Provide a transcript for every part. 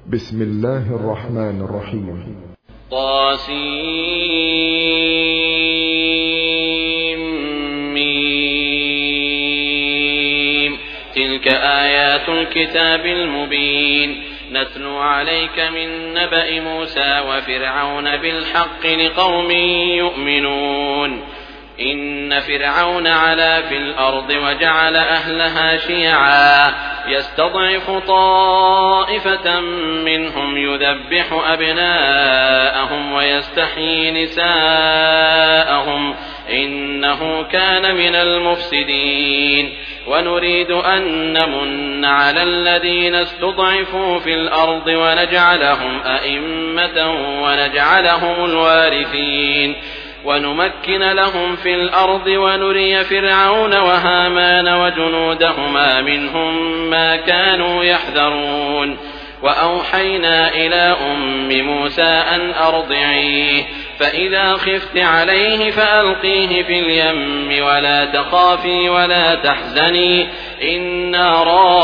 بسم الله الرحمن الرحيم. طاسيم. تلك آيات الكتاب المبين نتلو عليك من نبأ موسى وفرعون بالحق لقوم يؤمنون. إن فرعون علا في الأرض وجعل أهلها شيعا يستضعف طائفة منهم يذبح أبناءهم ويستحيي نساءهم إنه كان من المفسدين. ونريد أن نمن على الذين استضعفوا في الأرض ونجعلهم أئمة ونجعلهم الوارثين ونمكن لهم في الأرض ونري فرعون وهامان وجنودهما منهم ما كانوا يحذرون. وأوحينا إلى أم موسى أن أرضعيه فإذا خفت عليه فألقيه في اليم ولا تخافي ولا تحزني إنا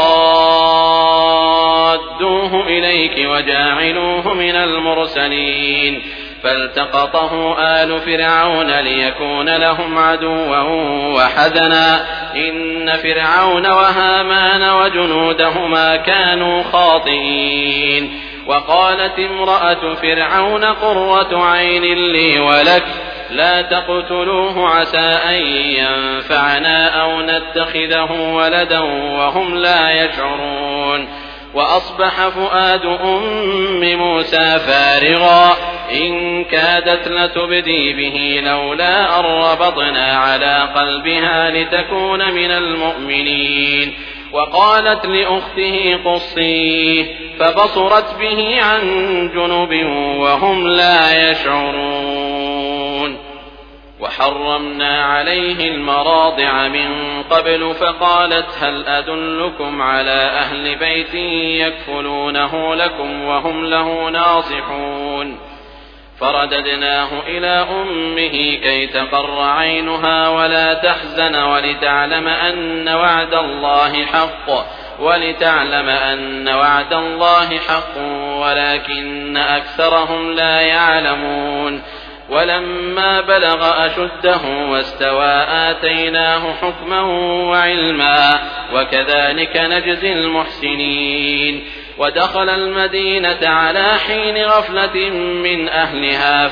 رادوه إليك وجاعلوه من المرسلين. فالتقطه آل فرعون ليكون لهم عدوا وحزنا إن فرعون وهامان وجنودهما كانوا خاطئين. وقالت امرأة فرعون قرة عين لي ولك لا تقتلوه عسى أن ينفعنا أو نتخذه ولدا وهم لا يشعرون. وأصبح فؤاد أم موسى فارغا إن كادت لتبدي به لولا أن ربطنا على قلبها لتكون من المؤمنين. وقالت لأخته قصيه فبصرت به عن جنب وهم لا يشعرون. وحرمنا عليه المراضع من قبل فقالت هل أدلكم على أهل بيت يكفلونه لكم وهم له ناصحون. فرددناه إلى أمه كي تقر عينها ولا تحزن ولتعلم أن وعد الله حق ولكن أكثرهم لا يعلمون. ولما بلغ أشده واستوى آتيناه حكما وعلما وكذلك نجزي المحسنين. ودخل المدينة على حين غفلة من أهلها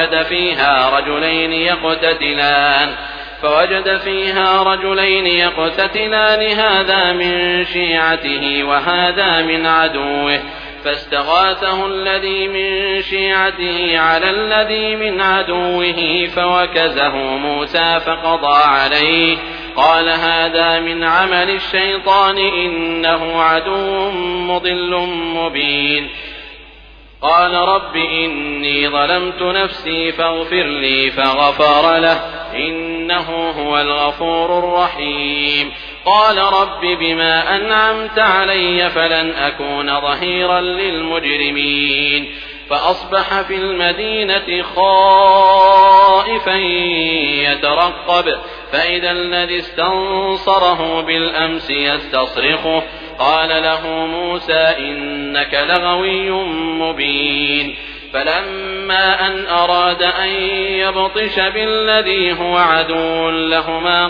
فوجد فيها رجلين يقتتلان هذا من شيعته وهذا من عدوه فاستغاثه الذي من شيعته على الذي من عدوه فوكزه موسى فقضى عليه قال هذا من عمل الشيطان إنه عدو مضل مبين. قال رب إني ظلمت نفسي فاغفر لي فغفر له إنه هو الغفور الرحيم. قال رب بما أنعمت علي فلن أكون ظهيرا للمجرمين. فأصبح في المدينة خائفا يترقب فإذا الذي استنصره بالأمس يستصرخه قال له موسى إنك لغوي مبين. فلما أن أراد أن يبطش بالذي هو عدو لهما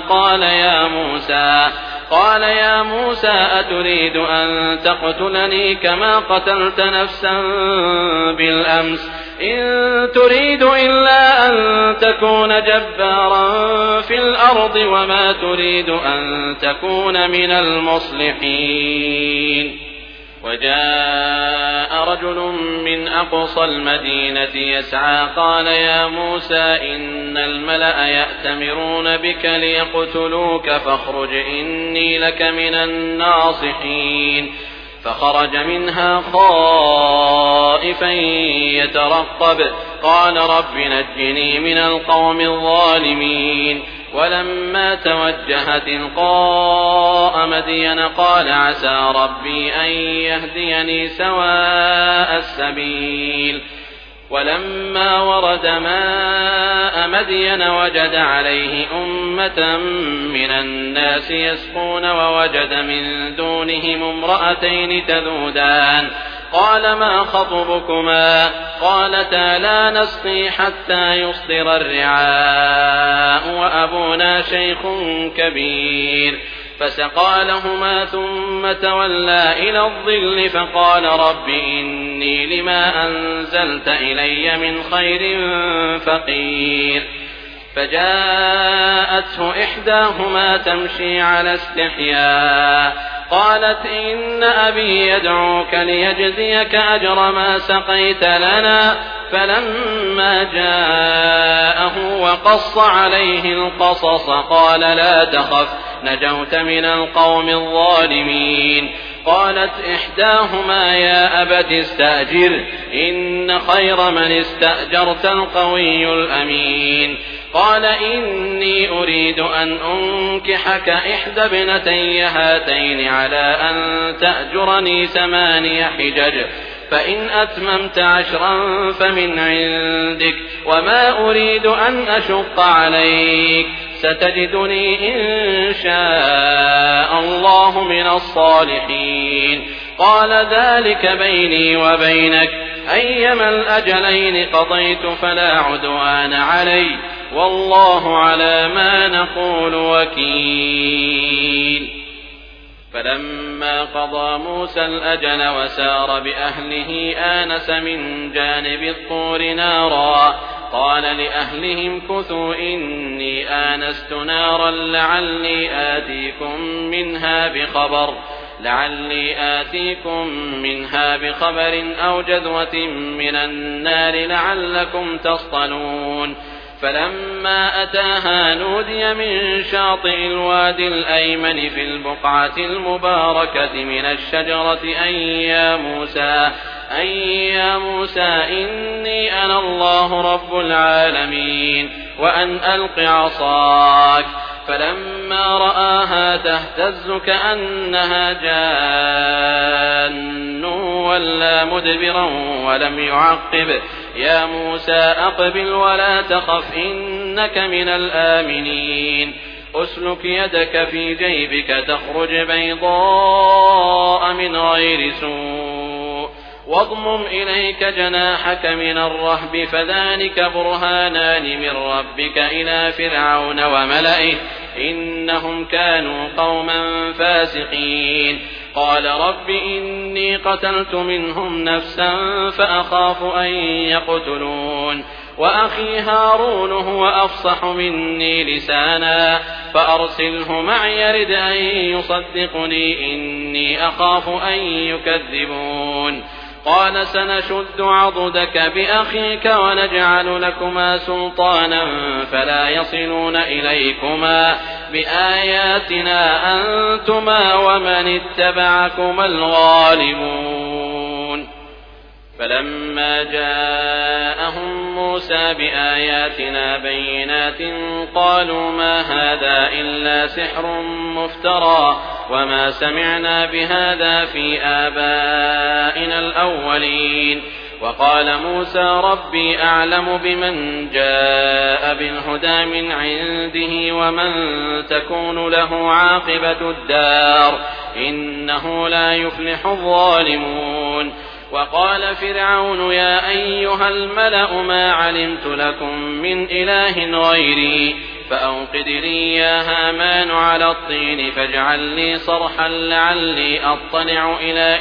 قال يا موسى أتريد أن تقتلني كما قتلت نفسا بالأمس إن تريد إلا أن تكون جبارا في الأرض وما تريد أن تكون من المصلحين. وجاء رجل من أقصى المدينة يسعى قال يا موسى إن الملأ يأتمرون بك ليقتلوك فاخرج إني لك من الناصحين. فخرج منها خائفا يترقب قال رب نجني من القوم الظالمين. ولما توجه تلقاء مدين قال عسى ربي أن يهديني سواء السبيل. ولما ورد ماء مدين وجد عليه أمة من الناس يسقون ووجد من دونهم امرأتين تذودان قال ما خطبكما قالتا لا نسقي حتى يصدر الرعاء وأبونا شيخ كبير فسقى لهما ثم تولى إلى الظل فقال رب إني لما أنزلت إلي من خير فقير فجاءته إحداهما تمشي على استحياء قالت إن أبي يدعوك ليجزيك أجر ما سقيت لنا فلما جاءه وقص عليه القصص قال لا تخف نجوت من القوم الظالمين قالت إحداهما يا أبت استأجر إن خير من استأجرت القوي الأمين قال إني أريد أن أنكحك إحدى ابنتي هاتين على أن تأجرني 8 حجج فإن أتممت 10 فمن عندك وما أريد أن أشق عليك ستجدني إن شاء الله من الصالحين قال ذلك بيني وبينك أيما الأجلين قضيت فلا عدوان علي والله على ما نقول وكيل فلما قضى موسى الأجل وسار بأهله آنس من جانب الطور نارا قال لأهلهم كثوا إني آنست نارا لعلي آتيكم منها بخبر أو جذوة من النار لعلكم تصطلون فلما أتاها نودي من شاطئ الوادي الأيمن في البقعة المباركة من الشجرة أن يا موسى إني أنا الله رب العالمين وأن ألق عصاك فلما رآها تهتز كأنها جان ولا مدبرا ولم يعقب يا موسى أقبل ولا تخف إنك من الآمنين أسلك يدك في جيبك تخرج بيضاء من غير سوء واضمم إليك جناحك من الرهب فذلك برهانان من ربك إلى فرعون وملئه إنهم كانوا قوما فاسقين قال رب إني قتلت منهم نفسا فأخاف أن يقتلون وأخي هارون هو أفصح مني لسانا فأرسله معي يرد أن يصدقني إني أخاف أن يكذبون قال سنشد عضدك بأخيك ونجعل لكما سلطانا فلا يصلون إليكما بآياتنا أنتما ومن اتبعكما الغالبون فلما جاءهم موسى بآياتنا بينات قالوا ما هذا إلا سحر مفترى وما سمعنا بهذا في آبائنا الأولين وقال موسى ربي أعلم بمن جاء بالهدى من عنده ومن تكون له عاقبة الدار إنه لا يفلح الظالمون وقال فرعون يا أيها الملأ ما علمت لكم من إله غيري فأوقد لي يا هامان على الطين فاجعل لي صرحا لعلي أطلع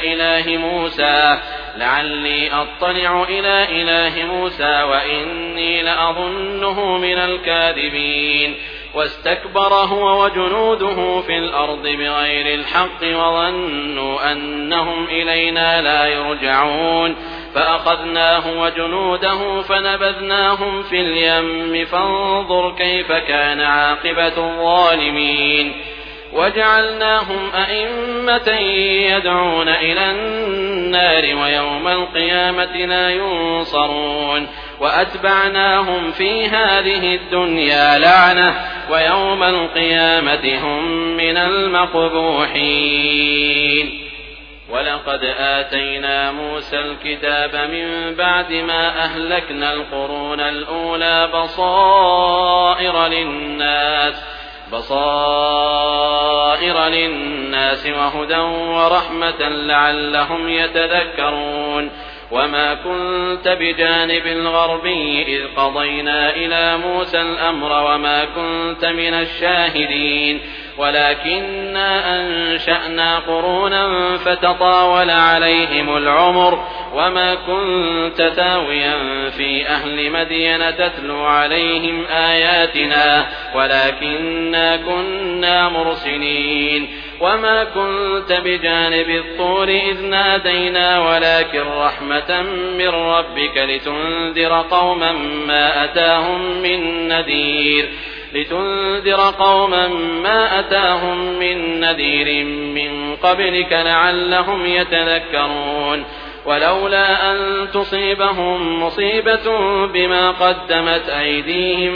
إلى إله موسى وإني لأظنه من الكاذبين واستكبر هو وجنوده في الأرض بغير الحق وظنوا أنهم إلينا لا يرجعون فأخذناه وجنوده فنبذناهم في اليم فانظر كيف كان عاقبة الظالمين وجعلناهم أئمة يدعون إلى النار ويوم القيامة لا ينصرون وأتبعناهم في هذه الدنيا لعنة ويوم القيامة هم من المقبوحين ولقد آتينا موسى الكتاب من بعد ما أهلكنا القرون الأولى بصائر للناس بصائر للناس وهدى ورحمة لعلهم يتذكرون وما كنت بجانب الغربي إذ قضينا إلى موسى الأمر وما كنت من الشاهدين ولكننا أنشأنا قرونا فتطاول عليهم العمر وما كنت تاويا في أهل مدين تتلو عليهم آياتنا ولكننا كنا مرسلين وما كنت بجانب الطور إذ نادينا ولكن رحمة من ربك لتنذر قوما ما أتاهم من نذير من قبلك لعلهم يتذكرون ولولا أن تصيبهم مصيبة بما قدمت أيديهم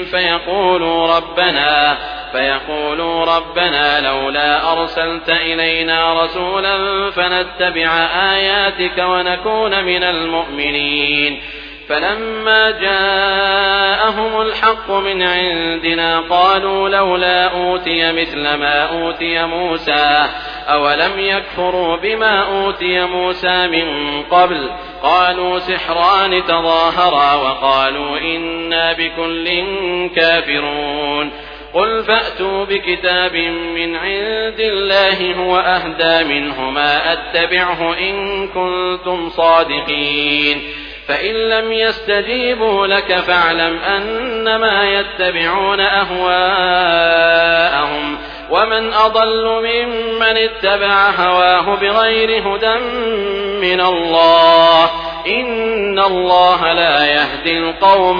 فيقولوا ربنا لولا أرسلت إلينا رسولا فنتبع آياتك ونكون من المؤمنين فلما جاءهم الحق من عندنا قالوا لولا أوتي مثل ما أوتي موسى أولم يكفروا بما أوتي موسى من قبل قالوا سحران تظاهرا وقالوا إنا بكل كافرون قل فأتوا بكتاب من عند الله هو أهدى منهما أتبعه إن كنتم صادقين فإن لم يستجيبوا لك فاعلم أنما يتبعون أهواءهم ومن أضل ممن اتبع هواه بغير هدى من الله إن الله لا يهدي القوم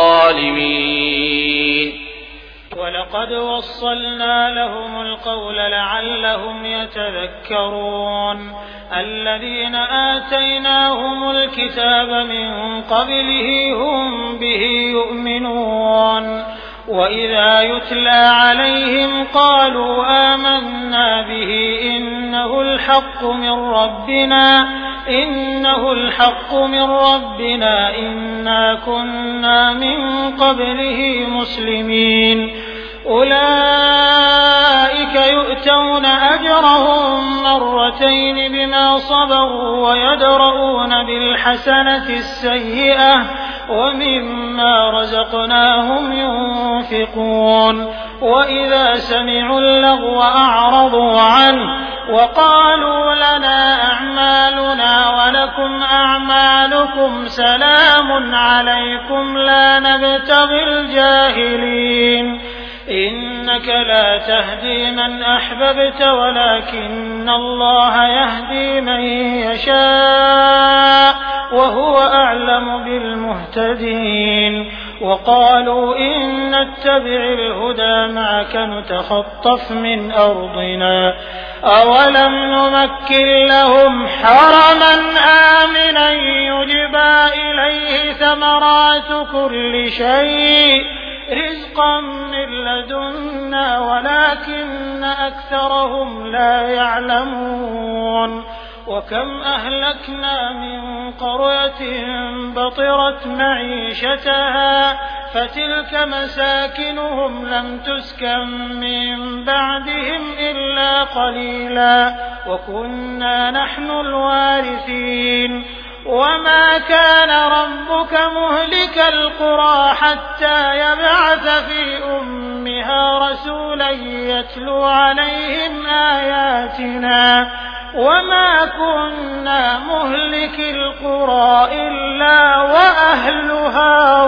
الظالمين ولقد وصلنا لهم القول لعلهم يتذكرون الذين آتيناهم الكتاب من قبله هم به يؤمنون وإذا يتلى عليهم قالوا آمنا به إنه الحق من ربنا إنا كنا من قبله مسلمين أولئك يؤتون أجرهم مرتين بما صبروا ويدرؤون بالحسنة السيئة ومما رزقناهم ينفقون وإذا سمعوا اللغو أعرضوا عنه وقالوا لنا أعمالنا ولكم أعمالكم سلام عليكم لا نبتغي الجاهلين إنك لا تهدي من أحببت ولكن الله يهدي من يشاء وهو أعلم بالمهتدين وقالوا إن نتبع الهدى معك نتخطف من أرضنا أولم نمكن لهم حرما آمنا يجبى إليه ثمرات كل شيء رزقا من لدنا ولكن أكثرهم لا يعلمون وكم أهلكنا من قرية بطرت معيشتها فتلك مساكنهم لم تسكن من بعدهم إلا قليلا وكنا نحن الوارثين وما كان ربك مهلك القرى حتى يبعث في أمها رسولا يتلو عليهم آياتنا وما كنا مهلك القرى إلا وأهلها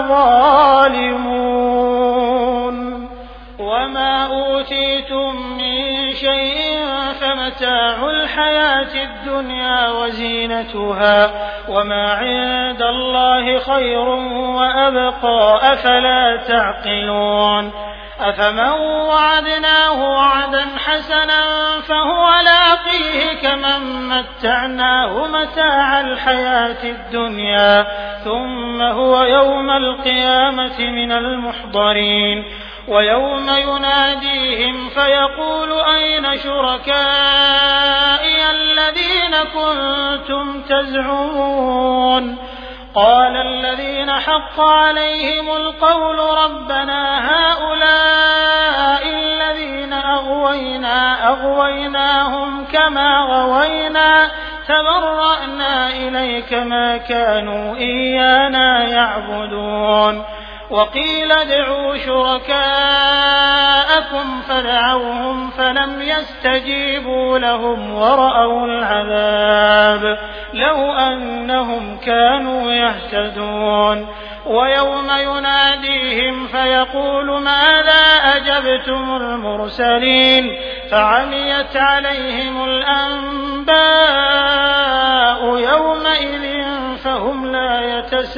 ظالمون وما أوتيتم من شيء فمتاع الحياة الدنيا وزينتها وما عند الله خير وأبقى أفلا تعقلون أفمن وعدناه وعدا حسنا فهو لاقيه كمن متعناه متاع الحياة الدنيا ثم هو يوم القيامة من المحضرين ويوم يناديهم فيقول أين شركائي الذين كنتم تزعمون قال الذين حق عليهم القول ربنا هؤلاء الذين أغويناهم كما غوينا تبرأنا إليك ما كانوا إيانا يعبدون وقيل ادعوا شركاءكم فدعوهم فلم يستجيبوا لهم ورأوا العذاب لو أنهم كانوا يهتدون ويوم يناديهم فيقول ماذا أجبتم المرسلين فعميت عليهم الأنباء يومئذ فهم لا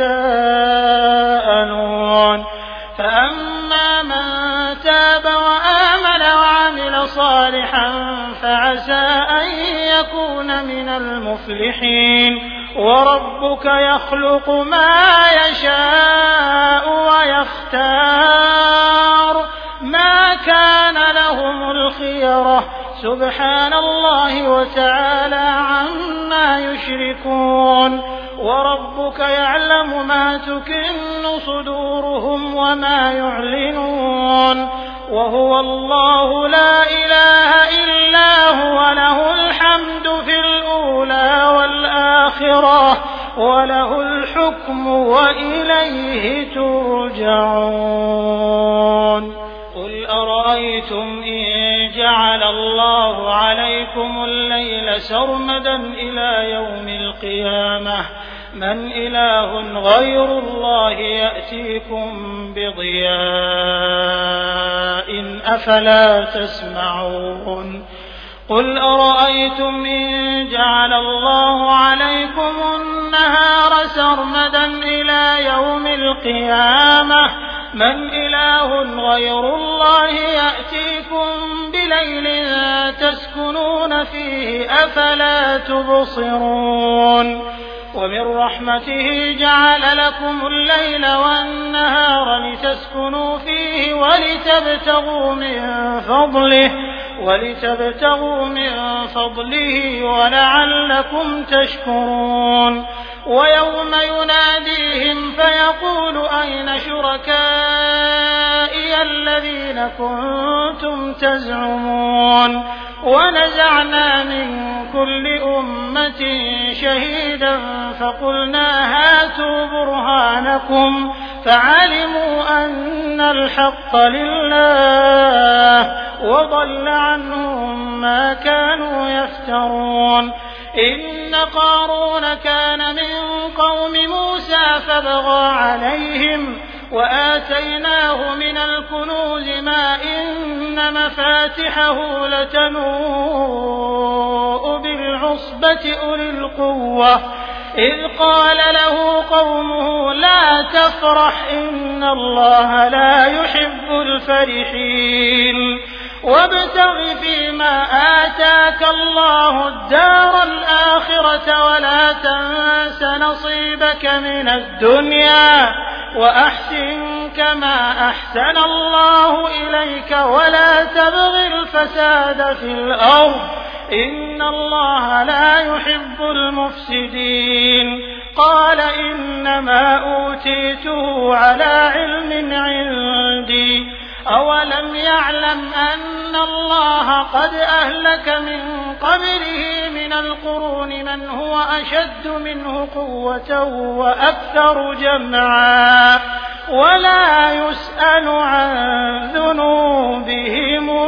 يتساءلون فأما من تاب وآمن وعمل صالحا فعسى أن يكون من المفلحين وربك يخلق ما يشاء ويختار ما كان لهم الخيرة سبحان الله وتعالى عما يشركون وربك يعلم ما تكن صدورهم وما يعلنون وهو الله لا إله إلا هو له الحمد في الأولى والآخرة وله الحكم وإليه ترجعون قل أرأيتم إن جعل الله عليكم الليل سرمدا إلى يوم القيامة من إله غير الله يأتيكم بضياء أفلا تسمعون قل أرأيتم إن جعل الله عليكم النهار سرمدا إلى يوم القيامة من إله غير الله يأتيكم بليل تسكنون فيه أفلا تبصرون ومن رحمته جعل لكم الليل والنهار لتسكنوا فيه ولتبتغوا من فضله ولعلكم تشكرون ويوم يناديهم فيقول أين شركائي الذين كنتم تزعمون ونزعنا من كل أمة شهيدا فقلنا هاتوا برهانكم فعلموا أن الحق لله وضل عنهم ما كانوا يفترون إن قارون كان من قوم موسى فبغى عليهم وآتيناه من الكنوز ما إن مفاتحه لتنوء بالعصبة أولي القوة إذ قال له قومه لا تفرح إن الله لا يحب الفرحين وابتغ فيما آتاك الله الدار الآخرة ولا تنس نصيبك من الدنيا وأحسن كما أحسن الله إليك ولا تبغ الفساد في الأرض إن الله لا يحب المفسدين قال إنما أوتيته على علم عندي أولم يعلم أن الله قد أهلك من قبله من القرون من هو أشد منه قوة وأكثر جمعا ولا يسأل عن ذنوبهم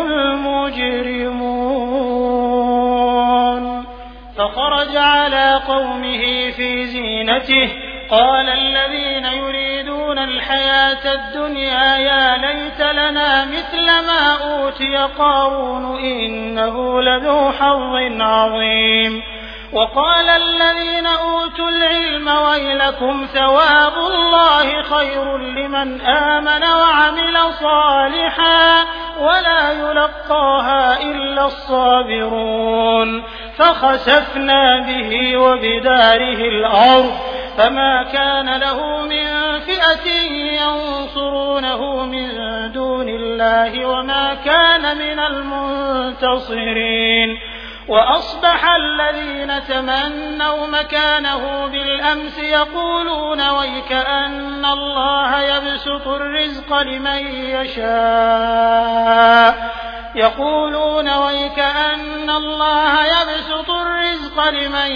المجرمون فخرج على قومه في زينته قال الذين يريدون الحياة الدنيا يا ليت لنا مثل ما أوتي قارون إنه لذو حظ عظيم وقال الذين أوتوا العلم ويلكم ثواب الله خير لمن آمن وعمل صالحا ولا يلقاها إلا الصابرون فخسفنا به وبداره الأرض فما كان له من فئة ينصرونه من دون الله وما كان من المنتصرين وأصبح الذين تمنوا مكانه بالأمس يقولون ويكأن الله يبسط الرزق لمن يشاء يقولون ويكأن الله يبسط الرزق لمن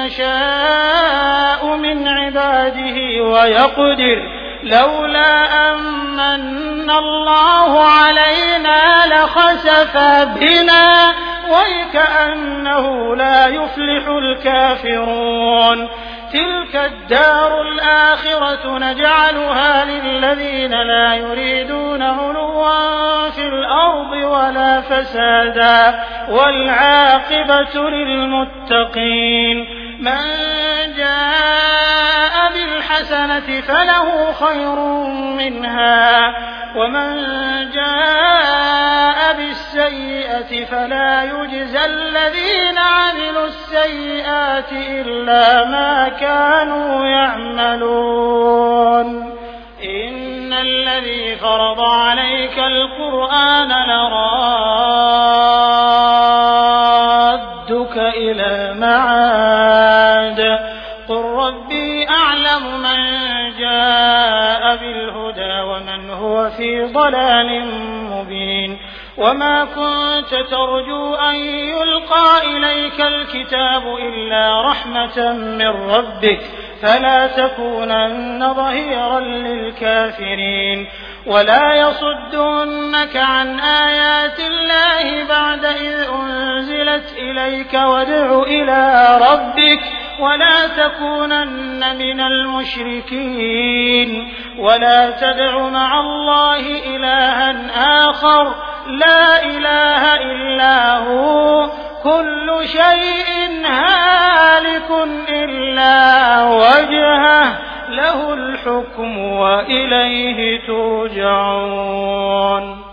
يشاء من عباده ويقدر لولا أمن الله علينا لخسف بنا ويكأنه لا يفلح الكافرون تلك الدار الآخرة نجعلها للذين لا يريدون علوا في الأرض ولا فسادا والعاقبة للمتقين من جاء بالحسنة فله خير منها ومن جاء بالسيئة فلا يجزى الذين عملوا السيئات إلا ما كانوا يعملون إن الذي فرض عليك القرآن لرادك إلى معاد قل ربي أعلم من جاء بالهدى ومن هو في ضلال مبين وما كنت ترجو أن يلقى إليك الكتاب إلا رحمة من ربك فلا تكونن ظهيرا للكافرين ولا يصدنك عن آيات الله بعد إذ أنزلت إليك وادع إلى ربك ولا تكونن من المشركين ولا تدع مع الله إلها آخر لا إله إلا هو كل شيء هالك إلا وجهه له الحكم وإليه ترجعون